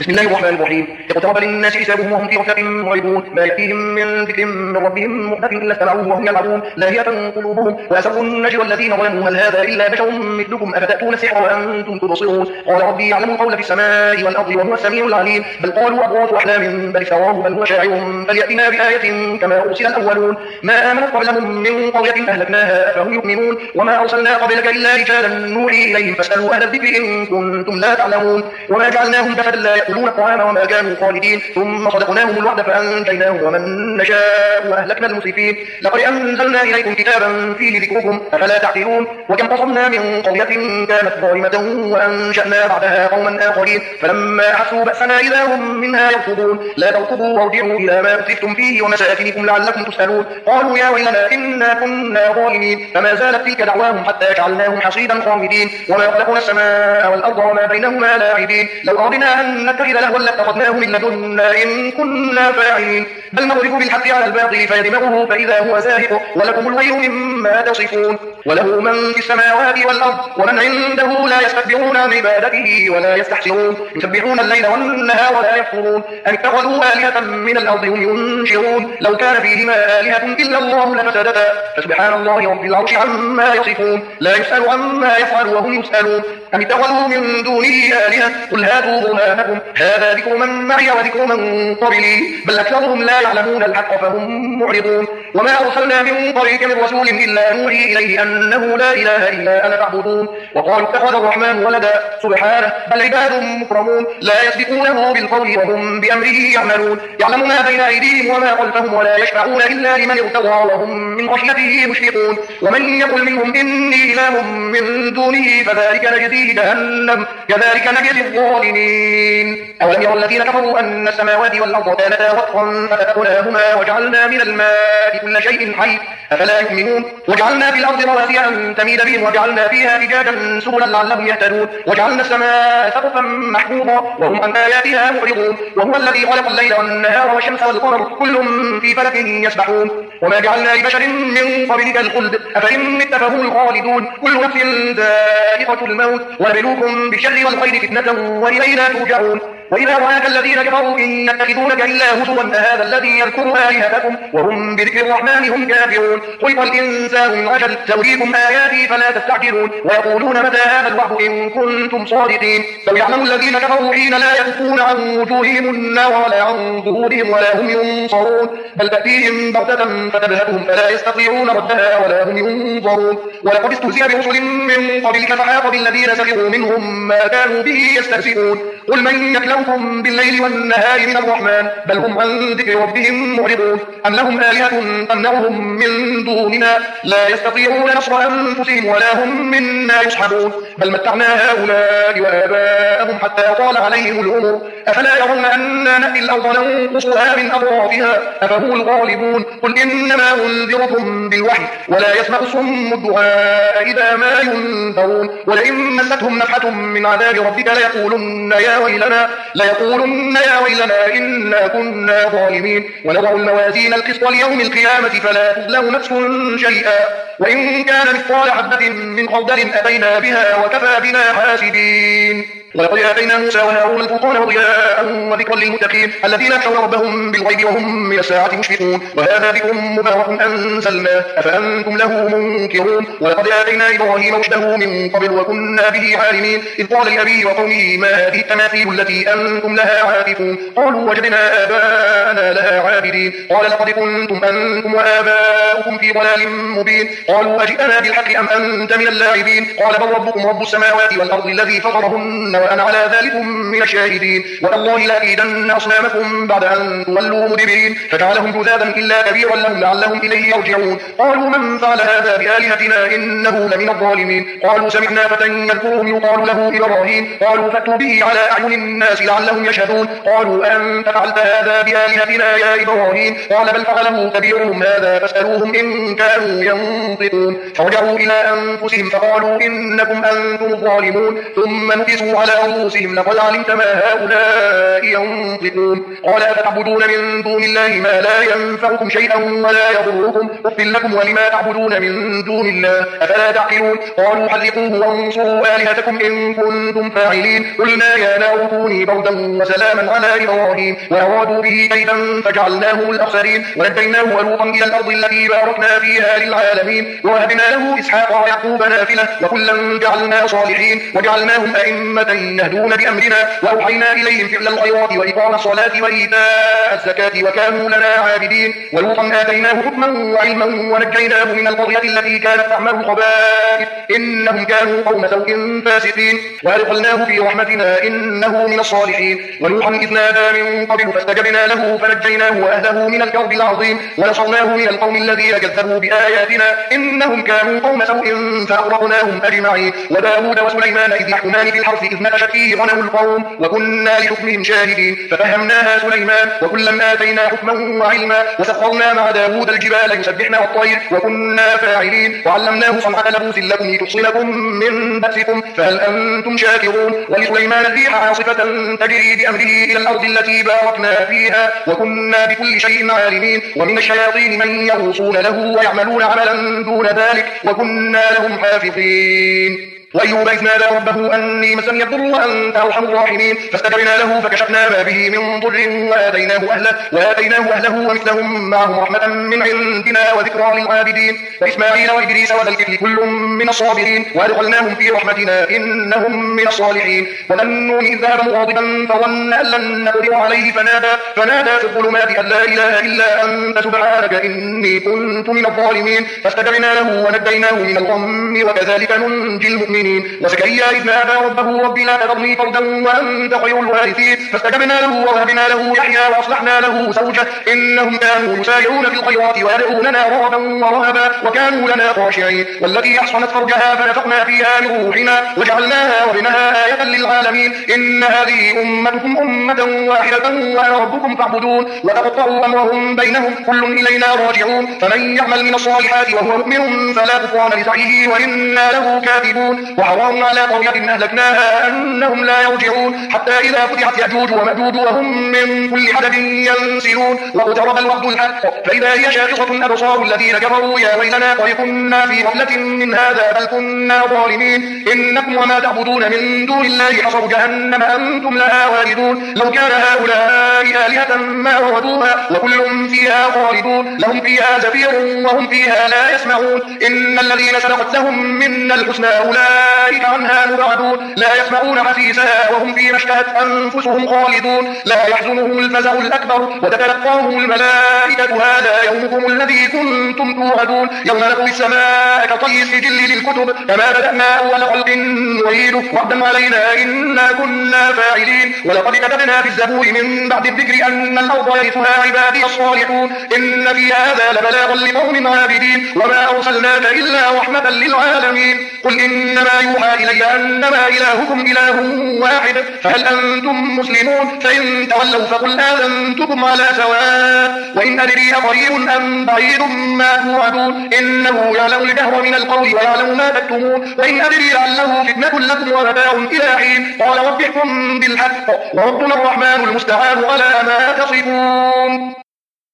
بسم الله الرحمن الرحيم. اقترب للناس حسابهم وهم في غفلة معرضون، ما يأتيهم من ذكر من ربهم محدث إلا استمعوه وهم يلعبون، لاهية قلوبهم وأسروا النجوى الذين ظلموا هل هذا إلا بشر مثلكم أفتأتون السحر وأنتم تبصرون. قال ربي يعلم القول في السماء والأرض وهو السميع العليم. بل قالوا أضغاث أحلام بل افتراه بل هو شاعر فليأتنا بآية كما أرسل الأولون. ما آمنت قبلهم من قرية أهلكناها أفهم يؤمنون. وما أرسلنا قبلك إلا رجالا نوحي إليهم فاسألوا أهل الذكر إن كنتم لا تعلمون. وما جعلناهم جسدا لا يأكلون الطعام وما كانوا خالدين ثم صدقناهم الوعد فأنجيناهم ومن نشاء وأهلكنا المسرفين. لقد أنزلنا إليكم كتابا فيه ذكركم أفلا تعقلون. وكم قصمنا من قرية كانت ظالمة وأنشأنا بعدها قوما آخرين فلما أحسوا بأسنا إذا هم منها يركضون. لا تركضوا وارجعوا إلى ما أسرفتم فيه ومساكنكم لعلكم تسألون. قالوا يا ويلنا إنا كنا ظالمين فما زالت تلك دعواهم حتى جعلناهم حصيدا خامدين. وما خلقنا السماء والأرض وما بينهما لاعبين. لو أردنا أن نتخذ لهوا لاتخذناه من لدنا إن كنا فاعلين. بل نضرب بالحق على الباطل فيدمغه فإذا هو زاهق ولكم الويل مما تصفون. وله من في السماوات والأرض ومن عنده لا يستكبرون عن عبادته ولا يستحسرون يسبحون الليل والنهار ولا يكفرون. أم اتخذوا آلهة من الأرض هم ينشرون. لو كان فيهما آلهة إلا الله لفسدتا فسبحان الله رب العرش عما يصفون. لا يسأل عما يفعل وهم يسألون. أم اتخذوا من دونه آلهة قل هاتوا برهانكم هذا ذكر من معي وذكر من قبلي بل أكثرهم لا يعلمون الحق فهم معرضون. وما أرسلنا من قبلك من رسول إلا نوحي إليه أنه لا إله إلا أنا فاعبدون. وقالوا اتخذ الرحمن ولدا سبحانه بل عباد مكرمون لا يسبقونه بالقول وهم بأمره يعملون. يعلم ما بين أيديهم وما خلفهم ولا يشفعون إلا لمن ارتضى وهم من خشيته مشفقون. ومن يقل منهم إني إله من دونه فذلك نجزيه جهنم كذلك نجزي الظالمين. أولم يرى الذين كفروا أن السماوات والأرض كانتا رتقا ففتقناهما وجعلنا من الماء كل شيء حي أفلا يؤمنون. وجعلنا في الأرض رواسي أن تميد بهم وجعلنا فيها فجاجا سبلا لعلهم يهتدون. وجعلنا السماء سقفا محفوظا وهم عن آياتها معرضون. وهو الذي خلق الليل والنهار والشمس والقمر كل في فلك يسبحون. وما جعلنا لبشر من قبلك الخلد أفإن مت فهم الخالدون. كل نفس ذائقة الموت ونبلوكم بالشر والخير فتنة وإلينا ترجعون. وإذا رآك الذين كفروا إن يتخذونك إلا هزوا أهذا الذي يذكر آلهتكم وهم بذكر الرحمن هم كافرون. خلق الإنسان من عجل سأريكم آياتي فلا تستعجلون. ويقولون متى هذا الوعد إن كنتم صادقين. لو يعلم الذين كفروا حين لا يكفون عن وجوههم النار ولا عن ظهورهم ولا هم ينصرون. بل تأتيهم بغتة فتبهتهم فلا يستطيعون ردها ولا هم ينظرون. ولقد استهزئ برسل من قبلك فحاق بالذين سخروا منهم ما كانوا به يستهزئون. قل من يكلؤكم بالليل والنهار من الرحمن بل هم عن ذكر ربهم معرضون. أم لهم آلهة تمنعهم من دوننا لا يستطيعون نصر أنفسهم ولا هم منا يصحبون. بل متعنا هؤلاء وآباءهم حتى طال عليهم العمر أفلا يرون أنا نأتي الأرض ننقصها من أطرافها أفهم الغالبون. قل إنما أنذركم بالوحي ولا يسمع الصم الدعاء إذا ما ينذرون. ولئن مستهم نفحة من عذاب ربك ليقولن يا ويلنا إنا كنا ظالمين. ونضع الموازين القسط ليوم القيامة فلا تظلم نفس شيئا وإن كان مثقال حبة من خردل أتينا بها وكفى بنا حاسبين. ولقد آتينا موسى وهارون الفرقان وضياء وذكرا للمتقين الذين يخشون ربهم بالغيب وهم من الساعة مشفقون. وهذا ذكر مبارك أنزلناه أفأنتم له منكرون. ولقد آتينا إبراهيم رشده من قبل وكنا به عالمين. إذ قال لأبيه وقومه ما هذه التماثيل التي أنتم لها عاكفون. قالوا وجدنا آباءنا لها عابدين. قال لقد كنتم أنتم وآباؤكم في ضلال مبين. قالوا أجئنا بالحق أم أنت من اللاعبين. قال بل ربكم رب السماوات والأرض الذي فطرهن وأنا على ذلك من الشاهدين. والله لأكيدن أصنامكم بعد أن تولوا مدبرين فجعلهم جذاذا إلا كبيرا لهم لعلهم إليه يرجعون. قالوا من فعل هذا بآلهتنا إنه لمن الظالمين. قالوا سمعنا فتى يذكرهم يقال له إبراهيم. قالوا فأتوا به على أعين الناس لعلهم يشهدون. قالوا أنت فعلت هذا بآلهتنا يا إبراهيم. قال بل فعله كبيرهم هذا فاسألوهم إن كانوا ينطقون. فرجعوا إلى أنفسهم فقالوا إنكم أنتم الظالمون. ثم نكسوا على رؤوسهم لقد علمت ما هؤلاء ينطقون قال أفتعبدون من دون الله ما لا ينفعكم شيئا ولا يضركم أف لكم ولما تعبدون من دون الله أفلا تعقلون قالوا حرقوه وانصروا آلهتكم إن كنتم فاعلين قلنا يا نار كوني بردا وسلاما على إبراهيم وأرادوا به كيدا فجعلناهم الأخسرين ونجيناه ولوطا إلى الأرض التي باركنا فيها للعالمين ووهبنا له إسحاق ويعقوب نافلة وكلا جعلنا صالحين وجعلناهم أئمة يهدون بأمرنا وأوحينا إليهم فعل الخيرات وإقام الصلاة وإيتاء الزكاة وكانوا لنا عابدين ولوطا آتيناه حكما وعلما ونجيناه من القرية التي كانت تعمل الخبائث إنهم كانوا قوم سوء فاسقين وأدخلناه في رحمتنا إنه من الصالحين ونوحا إذ نادى من قبل فاستجبنا له فنجيناه وأهله من الكرب العظيم ونصرناه من القوم الذين كذبوا بآياتنا إنهم كانوا قوم سوء فأغرقناهم أجمعين وداود وسليمان إذ يحكمان في الحرث إذ نفشت فيه غنم القوم وكنا لحكمهم شاهدين ففهمناها سليمان وكلا آتينا حكما وعلما وسخرنا مع داود الجبال يسبحن والطير وكنا فاعلين وعلمناه صنعة لبوس لكم لتحصنكم من بأسكم فهل أنتم شاكرون ولسليمان الريح عاصفة تجري بأمره إلى الأرض التي باركنا فيها وكنا بكل شيء عالمين ومن الشياطين من يغوصون له ويعملون عملا دون ذلك وكنا لهم حافظين وأيوب إذ نادى ربه أني مسني الضر وأنت أرحم الراحمين فاستجبنا له فكشفنا ما به من ضر وآتيناه أهله ومثلهم معهم رحمة من عندنا وذكرى للعابدين وإسماعيل وإدريس وذا الكفل كل من الصابرين وأدخلناهم في رحمتنا إنهم من الصالحين وذنون إذ ذهب مغاضبا فظن أن لن نقدر عليه فنادى في الظلمات أن لا إله إلا أنت سبحانك إني كنت من الظالمين فاستجبنا له ونجيناه من الغم وكذلك ننجي المؤمنين وزكريا إذ نادى ربه رب لا تذرني فردا وأنت خير الوارثين فاستجبنا له ووهبنا له يحيى وأصلحنا له زوجه إنهم كانوا يسارعون في الخيرات ويدعوننا رغبا ورهبا وكانوا لنا خاشعين والتي أحصنت فرجها فنفخنا فيها من روحنا وجعلناها وابنها آية للعالمين إن هذه أمتكم أمة واحدة وأنا ربكم فاعبدون وتقطعوا أمرهم بينهم كل إلينا راجعون فمن يعمل من الصالحات وهو مؤمن فلا كفران لسعيه وإنا له كاتبون وحرام على قرية أهلكناها أنهم لا يرجعون حتى إذا فتحت يأجوج ومأجوج وهم من كل حدب ينسلون واقترب الوعد الحق فإذا هي شاخصة أبصار الذين كفروا يا ويلنا قد كنا في غفلة من هذا بل كنا ظالمين إنكم وما تعبدون من دون الله حصب جهنم أنتم لها واردون لو كان هؤلاء آلهة ما وردوها وكل فيها خالدون لهم فيها زفير وهم فيها لا يسمعون إن الذين سبقت لهم منا الحسنى أولئك عنها مبعدون لا يسمعون حسيسها وهم فيما اشتهت أنفسهم خالدون لا يحزنهم الفزع الأكبر وتتلقاهم الملائكة هذا يومكم الذي كنتم توعدون يوم نطوي السماء كطي السجل للكتب كما بدأنا أول خلق نعيده وعدا علينا إنا كنا فاعلين ولقد كتبنا في الزبور من بعد الذكر أن الأرض يرثها عبادي الصالحون إن في هذا لبلاغا لقوم عابدين وما أرسلناك إلا رحمة للعالمين قل إنما يوحى إلي أنما إلهكم إله واحد فهل أنتم مسلمون فإن تولوا فقل آذنتكم على سواء وإن أدري قريب أم بعيد ما توعدون إنه يعلم الجهر من القول ويعلم ما تكتمون وإن أدري لعله فتنة لكم ومتاع إلى حين قال رب احكم بالحق وربنا الرحمن المستعان على ما تصفون